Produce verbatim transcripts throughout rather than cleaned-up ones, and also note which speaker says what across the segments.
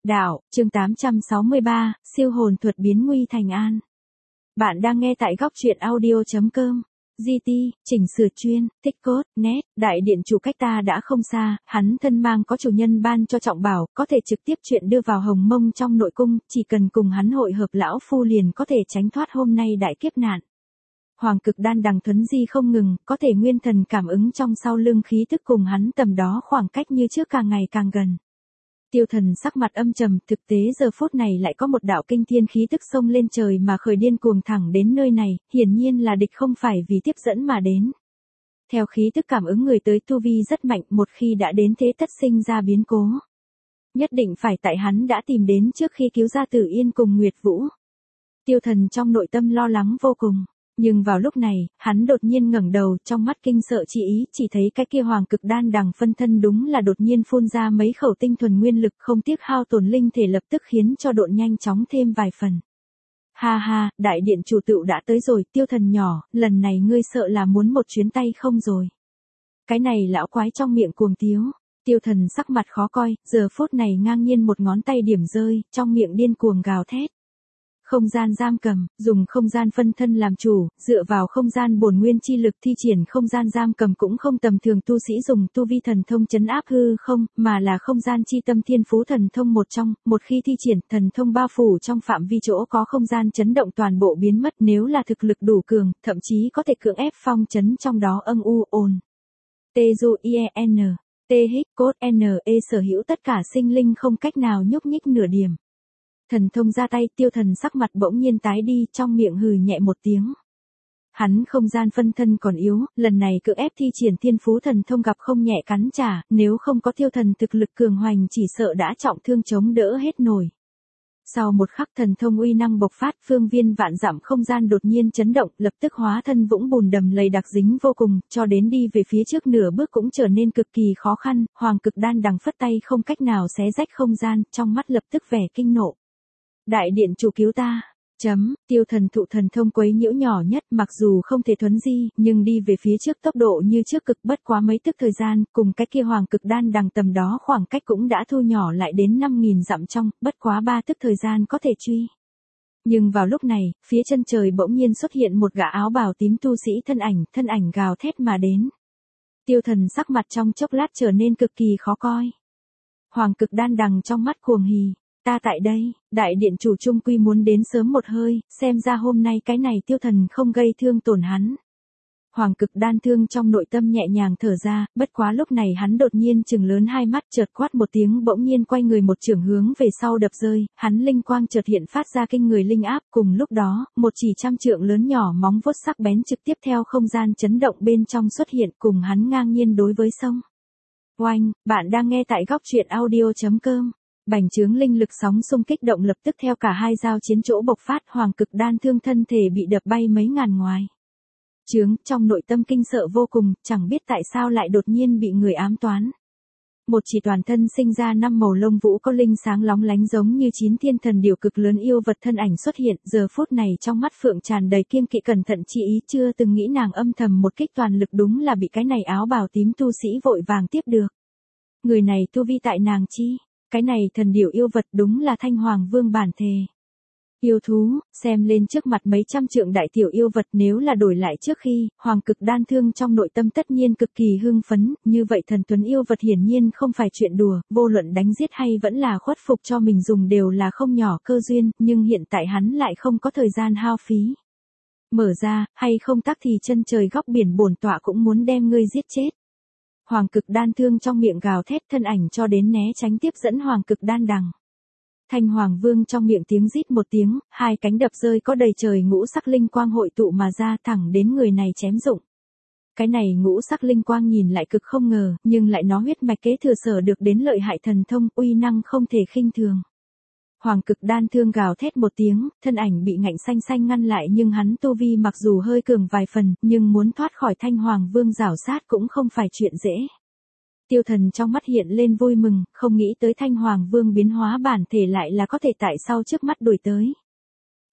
Speaker 1: Đạo, chương tám trăm sáu mươi ba, siêu hồn thuật biến nguy thành an. Bạn đang nghe tại góc truyện audio.com. giê tê, chỉnh sửa chuyên, tích cốt, net, đại điện chủ cách ta đã không xa, hắn thân mang có chủ nhân ban cho trọng bảo, có thể trực tiếp chuyện đưa vào hồng mông trong nội cung, chỉ cần cùng hắn hội hợp lão phu liền có thể tránh thoát hôm nay đại kiếp nạn. Hoàng cực đan đằng thuấn di không ngừng, có thể nguyên thần cảm ứng trong sau lưng khí tức cùng hắn tầm đó khoảng cách như trước càng ngày càng gần. Tiêu Thần sắc mặt âm trầm, thực tế giờ phút này lại có một đạo kinh thiên khí tức xông lên trời mà khởi điên cuồng thẳng đến nơi này, hiển nhiên là địch không phải vì tiếp dẫn mà đến. Theo khí tức cảm ứng người tới tu vi rất mạnh, một khi đã đến thế tất sinh ra biến cố. Nhất định phải tại hắn đã tìm đến trước khi cứu ra Tử Yên cùng Nguyệt Vũ. Tiêu Thần trong nội tâm lo lắng vô cùng. Nhưng vào lúc này, hắn đột nhiên ngẩng đầu, trong mắt kinh sợ chi ý, chỉ thấy cái kia hoàng cực đan đằng phân thân đúng là đột nhiên phun ra mấy khẩu tinh thuần nguyên lực, không tiếc hao tổn linh thể lập tức khiến cho độn nhanh chóng thêm vài phần. Ha ha, đại điện chủ tựu đã tới rồi, Tiêu Thần nhỏ, lần này ngươi sợ là muốn một chuyến tay không rồi. Cái này lão quái trong miệng cuồng tiếu. Tiêu Thần sắc mặt khó coi, giờ phút này ngang nhiên một ngón tay điểm rơi, trong miệng điên cuồng gào thét. Không gian giam cầm, dùng không gian phân thân làm chủ, dựa vào không gian bổn nguyên chi lực thi triển không gian giam cầm cũng không tầm thường tu sĩ dùng tu vi thần thông chấn áp hư không, mà là không gian chi tâm thiên phú thần thông một trong, một khi thi triển thần thông bao phủ trong phạm vi chỗ có không gian chấn động toàn bộ biến mất, nếu là thực lực đủ cường, thậm chí có thể cưỡng ép phong chấn trong đó âm u ồn. Teju ien, T hích cốt ne sở hữu tất cả sinh linh không cách nào nhúc nhích nửa điểm. Thần thông ra tay, Tiêu Thần sắc mặt bỗng nhiên tái đi, trong miệng hừ nhẹ một tiếng. Hắn không gian phân thân còn yếu, lần này cưỡng ép thi triển thiên phú thần thông gặp không nhẹ cắn trả, nếu không có Tiêu Thần thực lực cường hoành chỉ sợ đã trọng thương chống đỡ hết nổi. Sau một khắc thần thông uy năng bộc phát, phương viên vạn dặm không gian đột nhiên chấn động, lập tức hóa thân vũng bùn đầm lầy đặc dính vô cùng, cho đến đi về phía trước nửa bước cũng trở nên cực kỳ khó khăn, hoàng cực đan đằng phất tay không cách nào xé rách không gian, trong mắt lập tức vẻ kinh nộ. Đại điện chủ cứu ta, chấm, Tiêu Thần thụ thần thông quấy nhiễu nhỏ nhất, mặc dù không thể thuấn di, nhưng đi về phía trước tốc độ như trước cực, bất quá mấy tức thời gian, cùng cái kia hoàng cực đan đằng tầm đó khoảng cách cũng đã thu nhỏ lại đến năm nghìn dặm trong, bất quá ba tức thời gian có thể truy. Nhưng vào lúc này, phía chân trời bỗng nhiên xuất hiện một gã áo bào tím tu sĩ thân ảnh, thân ảnh gào thét mà đến. Tiêu Thần sắc mặt trong chốc lát trở nên cực kỳ khó coi. Hoàng cực đan đằng trong mắt cuồng hỉ. Ta tại đây, đại điện chủ trung quy muốn đến sớm một hơi, xem ra hôm nay cái này Tiêu Thần không gây thương tổn hắn. Hoàng cực đan thương trong nội tâm nhẹ nhàng thở ra, bất quá lúc này hắn đột nhiên trừng lớn hai mắt, chợt quát một tiếng bỗng nhiên quay người một chưởng hướng về sau đập rơi, hắn linh quang chợt hiện phát ra kinh người linh áp, cùng lúc đó, một chỉ trăm trượng lớn nhỏ móng vuốt sắc bén trực tiếp theo không gian chấn động bên trong xuất hiện cùng hắn ngang nhiên đối với sông. Oanh, bạn đang nghe tại góc truyện audio.com. Bành trướng linh lực sóng xung kích động lập tức theo cả hai giao chiến chỗ bộc phát, hoàng cực đan thương thân thể bị đập bay mấy ngàn ngoài. Trướng, trong nội tâm kinh sợ vô cùng, chẳng biết tại sao lại đột nhiên bị người ám toán. Một chỉ toàn thân sinh ra năm màu lông vũ có linh sáng lóng lánh giống như chín thiên thần điểu cực lớn yêu vật thân ảnh xuất hiện, giờ phút này trong mắt phượng tràn đầy kiêng kỵ cẩn thận chi ý, chưa từng nghĩ nàng âm thầm một kích toàn lực đúng là bị cái này áo bào tím tu sĩ vội vàng tiếp được. Người này tu vi tại nàng chi? Cái này thần điểu yêu vật đúng là Thanh Hoàng Vương bản thể. Yêu thú, xem lên trước mặt mấy trăm trượng đại tiểu yêu vật nếu là đổi lại trước khi, hoàng cực đan thương trong nội tâm tất nhiên cực kỳ hưng phấn, như vậy thần tuấn yêu vật hiển nhiên không phải chuyện đùa, vô luận đánh giết hay vẫn là khuất phục cho mình dùng đều là không nhỏ cơ duyên, nhưng hiện tại hắn lại không có thời gian hao phí. Mở ra, hay không tắc thì chân trời góc biển bổn tọa cũng muốn đem ngươi giết chết. Hoàng cực đan thương trong miệng gào thét thân ảnh cho đến né tránh tiếp dẫn hoàng cực đan đằng. Thanh Hoàng Vương trong miệng tiếng rít một tiếng, hai cánh đập rơi có đầy trời ngũ sắc linh quang hội tụ mà ra thẳng đến người này chém dụng. Cái này ngũ sắc linh quang nhìn lại cực không ngờ, nhưng lại nó huyết mạch kế thừa sở được đến lợi hại thần thông, uy năng không thể khinh thường. Hoàng cực đan thương gào thét một tiếng, thân ảnh bị ngạnh xanh xanh ngăn lại nhưng hắn tu vi mặc dù hơi cường vài phần, nhưng muốn thoát khỏi Thanh Hoàng Vương rảo sát cũng không phải chuyện dễ. Tiêu Thần trong mắt hiện lên vui mừng, không nghĩ tới Thanh Hoàng Vương biến hóa bản thể lại là có thể tại sau trước mắt đuổi tới.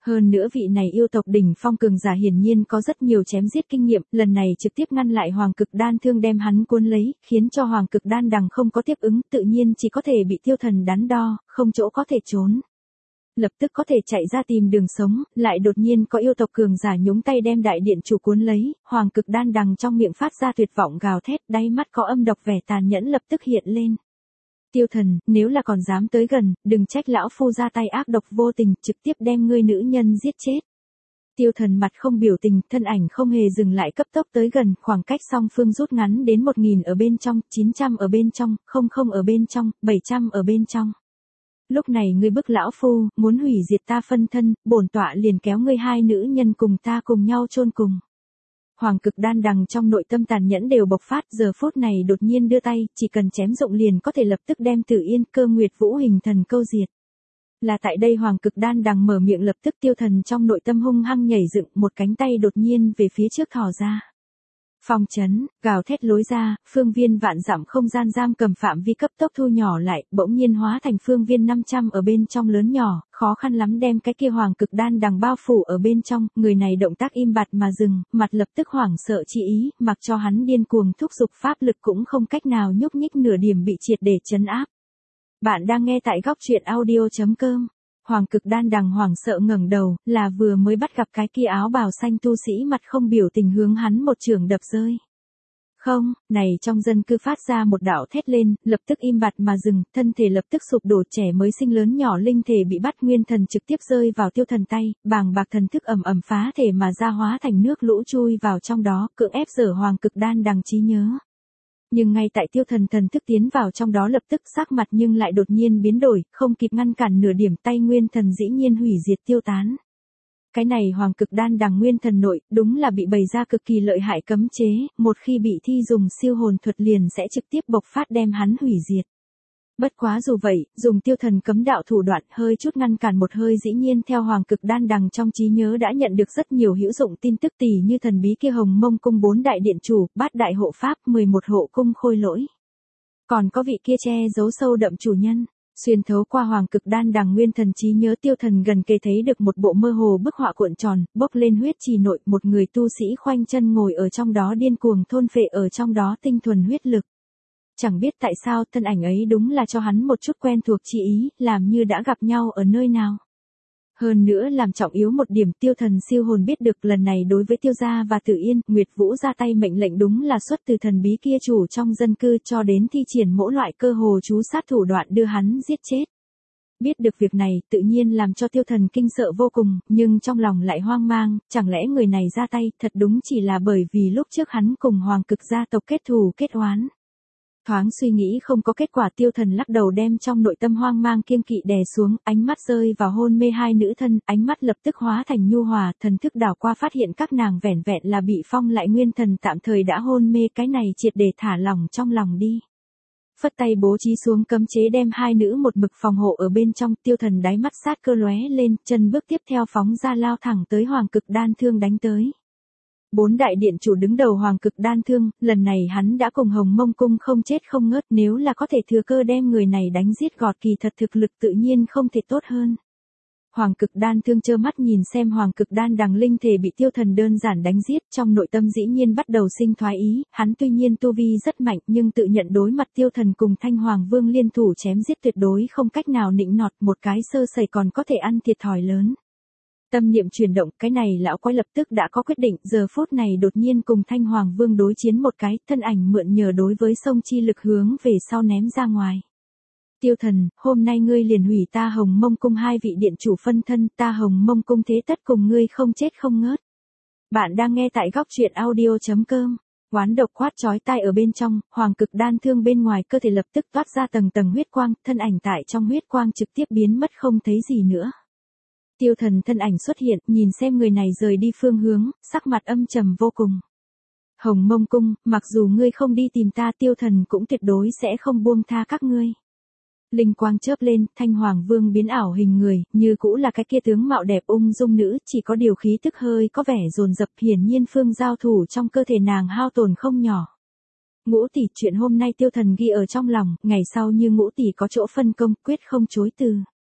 Speaker 1: Hơn nữa vị này yêu tộc đỉnh phong cường giả hiển nhiên có rất nhiều chém giết kinh nghiệm, lần này trực tiếp ngăn lại Hoàng Cực Đan Thương đem hắn cuốn lấy, khiến cho Hoàng Cực Đan đằng không có tiếp ứng, tự nhiên chỉ có thể bị tiêu thần đắn đo, không chỗ có thể trốn. Lập tức có thể chạy ra tìm đường sống, lại đột nhiên có yêu tộc cường giả nhúng tay đem đại điện chủ cuốn lấy, Hoàng Cực Đan đằng trong miệng phát ra tuyệt vọng gào thét, đáy mắt có âm độc vẻ tàn nhẫn lập tức hiện lên. Tiêu thần, nếu là còn dám tới gần, đừng trách lão phu ra tay ác độc vô tình, trực tiếp đem ngươi nữ nhân giết chết. Tiêu thần mặt không biểu tình, thân ảnh không hề dừng lại cấp tốc tới gần, khoảng cách song phương rút ngắn đến một nghìn ở bên trong, chín trăm ở bên trong, không không ở bên trong, bảy trăm ở bên trong. Lúc này ngươi bức lão phu, muốn hủy diệt ta phân thân, bổn tọa liền kéo ngươi hai nữ nhân cùng ta cùng nhau chôn cùng. Hoàng Cực Đan đằng trong nội tâm tàn nhẫn đều bộc phát, giờ phút này đột nhiên đưa tay, chỉ cần chém dụng liền có thể lập tức đem Tử Yên Cơ Nguyệt Vũ hình thần câu diệt. Là tại đây Hoàng Cực Đan đằng mở miệng lập tức tiêu thần trong nội tâm hung hăng nhảy dựng, một cánh tay đột nhiên về phía trước thò ra. Phong chấn, gào thét lối ra, phương viên vạn dặm không gian giam cầm phạm vi cấp tốc thu nhỏ lại, bỗng nhiên hóa thành phương viên năm trăm ở bên trong lớn nhỏ, khó khăn lắm đem cái kia Hoàng Cực Đan đằng bao phủ ở bên trong, người này động tác im bặt mà dừng, mặt lập tức hoảng sợ chi ý, mặc cho hắn điên cuồng thúc giục pháp lực cũng không cách nào nhúc nhích nửa điểm bị triệt để trấn áp. Bạn đang nghe tại góc truyện audio chấm com. Hoàng Cực Đan đằng hoảng sợ ngẩng đầu, là vừa mới bắt gặp cái kia áo bào xanh tu sĩ mặt không biểu tình hướng hắn một trường đập rơi. Không, này trong dân cư phát ra một đạo thét lên, lập tức im bặt mà dừng, thân thể lập tức sụp đổ, trẻ mới sinh lớn nhỏ linh thể bị bắt nguyên thần trực tiếp rơi vào tiêu thần tay, bàng bạc thần thức ầm ầm phá thể mà ra hóa thành nước lũ chui vào trong đó, cưỡng ép dở Hoàng Cực Đan đằng trí nhớ. Nhưng ngay tại tiêu thần thần thức tiến vào trong đó lập tức sắc mặt nhưng lại đột nhiên biến đổi, không kịp ngăn cản nửa điểm tay nguyên thần dĩ nhiên hủy diệt tiêu tán. Cái này Hoàng Cực Đan đằng nguyên thần nội, đúng là bị bày ra cực kỳ lợi hại cấm chế, một khi bị thi dùng siêu hồn thuật liền sẽ trực tiếp bộc phát đem hắn hủy diệt. Bất quá dù vậy, dùng tiêu thần cấm đạo thủ đoạn hơi chút ngăn cản một hơi dĩ nhiên theo Hoàng Cực Đan đằng trong trí nhớ đã nhận được rất nhiều hữu dụng tin tức tỉ như thần bí kia Hồng Mông cung bốn đại điện chủ, bát đại hộ pháp, mười một hộ cung khôi lỗi. Còn có vị kia che giấu sâu đậm chủ nhân. Xuyên thấu qua Hoàng Cực Đan đằng nguyên thần trí nhớ tiêu thần gần kề thấy được một bộ mơ hồ bức họa cuộn tròn, bốc lên huyết trì nội, một người tu sĩ khoanh chân ngồi ở trong đó điên cuồng thôn phệ ở trong đó tinh thuần huyết lực. Chẳng biết tại sao thân ảnh ấy đúng là cho hắn một chút quen thuộc chi ý, làm như đã gặp nhau ở nơi nào. Hơn nữa làm trọng yếu một điểm tiêu thần siêu hồn biết được lần này đối với tiêu gia và Tử Yên, Nguyệt Vũ ra tay mệnh lệnh đúng là xuất từ thần bí kia chủ trong dân cư cho đến thi triển mỗi loại cơ hồ chú sát thủ đoạn đưa hắn giết chết. Biết được việc này tự nhiên làm cho tiêu thần kinh sợ vô cùng, nhưng trong lòng lại hoang mang, chẳng lẽ người này ra tay thật đúng chỉ là bởi vì lúc trước hắn cùng Hoàng Cực gia tộc kết thù kết oán. Thoáng suy nghĩ không có kết quả tiêu thần lắc đầu đem trong nội tâm hoang mang kiêng kỵ đè xuống, ánh mắt rơi vào hôn mê hai nữ thân, ánh mắt lập tức hóa thành nhu hòa, thần thức đảo qua phát hiện các nàng vẻn vẹn là bị phong lại nguyên thần tạm thời đã hôn mê, cái này triệt để thả lỏng trong lòng đi. Phất tay bố trí xuống cấm chế đem hai nữ một mực phòng hộ ở bên trong, tiêu thần đáy mắt sát cơ lóe lên, chân bước tiếp theo phóng ra lao thẳng tới Hoàng Cực Đan Thương đánh tới. Bốn đại điện chủ đứng đầu Hoàng Cực Đan Thương, lần này hắn đã cùng Hồng Mông cung không chết không ngớt, nếu là có thể thừa cơ đem người này đánh giết gọt kỳ thật thực lực tự nhiên không thể tốt hơn. Hoàng Cực Đan Thương trơ mắt nhìn xem Hoàng Cực Đan đằng linh thể bị tiêu thần đơn giản đánh giết, trong nội tâm dĩ nhiên bắt đầu sinh thoái ý, hắn tuy nhiên tu vi rất mạnh nhưng tự nhận đối mặt tiêu thần cùng Thanh Hoàng Vương liên thủ chém giết tuyệt đối không cách nào nịnh nọt, một cái sơ sẩy còn có thể ăn thiệt thòi lớn. Tâm niệm chuyển động, cái này lão quái lập tức đã có quyết định, giờ phút này đột nhiên cùng Thanh Hoàng Vương đối chiến một cái, thân ảnh mượn nhờ đối với sông chi lực hướng về sau ném ra ngoài. Tiêu thần, hôm nay ngươi liền hủy ta Hồng Mông cung hai vị điện chủ phân thân, ta Hồng Mông cung thế tất cùng ngươi không chết không ngớt. Bạn đang nghe tại góc truyện audio chấm com. Oán độc quát chói tai ở bên trong, Hoàng Cực Đan Thương bên ngoài cơ thể lập tức toát ra tầng tầng huyết quang, thân ảnh tại trong huyết quang trực tiếp biến mất không thấy gì nữa. Tiêu thần thân ảnh xuất hiện, nhìn xem người này rời đi phương hướng, sắc mặt âm trầm vô cùng. Hồng Mông cung, mặc dù ngươi không đi tìm ta, tiêu thần cũng tuyệt đối sẽ không buông tha các ngươi. Linh quang chớp lên, Thanh Hoàng Vương biến ảo hình người, như cũ là cái kia tướng mạo đẹp ung dung nữ, chỉ có điều khí tức hơi có vẻ dồn dập, hiển nhiên phương giao thủ trong cơ thể nàng hao tổn không nhỏ. Ngũ tỷ, chuyện hôm nay tiêu thần ghi ở trong lòng, ngày sau như ngũ tỷ có chỗ phân công, quyết không chối từ.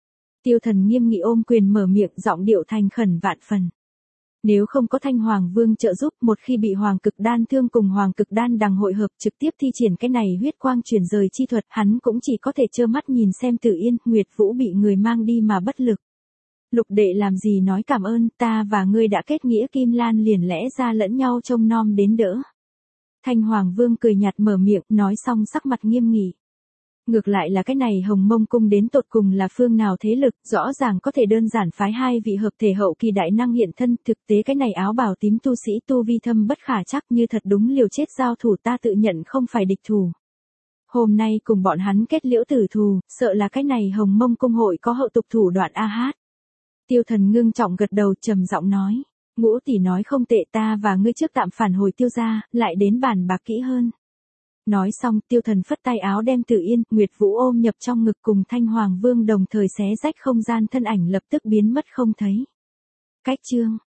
Speaker 1: Tiêu Thần nghiêm nghị ôm quyền mở miệng, giọng điệu thành khẩn vạn phần. Nếu không có Thanh Hoàng Vương trợ giúp, một khi bị Hoàng Cực Đan thương cùng Hoàng Cực Đan đằng hội hợp trực tiếp thi triển cái này huyết quang chuyển rời chi thuật, hắn cũng chỉ có thể trơ mắt nhìn xem Tử Yên, Nguyệt Vũ bị người mang đi mà bất lực. Lục đệ làm gì nói cảm ơn, ta và ngươi đã kết nghĩa kim lan liền lẽ ra lẫn nhau trông nom đến đỡ. Thanh Hoàng Vương cười nhạt mở miệng, nói xong sắc mặt nghiêm nghị. Ngược lại là cái này Hồng Mông Cung đến tột cùng là phương nào thế lực, rõ ràng có thể đơn giản phái hai vị hợp thể hậu kỳ đại năng hiện thân, thực tế cái này áo bào tím tu sĩ tu vi thâm bất khả chắc, như thật đúng liều chết giao thủ, ta tự nhận không phải địch thủ. Hôm nay cùng bọn hắn kết liễu tử thù, sợ là cái này Hồng Mông Cung hội có hậu tục thủ đoạn a hát. Tiêu Thần ngưng trọng gật đầu, trầm giọng nói, Ngũ tỷ nói không tệ, ta và ngươi trước tạm phản hồi Tiêu gia, lại đến bàn bạc kỹ hơn. Nói xong, Tiêu Thần phất tay áo đem Tử Yên, Nguyệt Vũ ôm nhập trong ngực, cùng Thanh Hoàng Vương đồng thời xé rách không gian, thân ảnh lập tức biến mất không thấy. Cách chương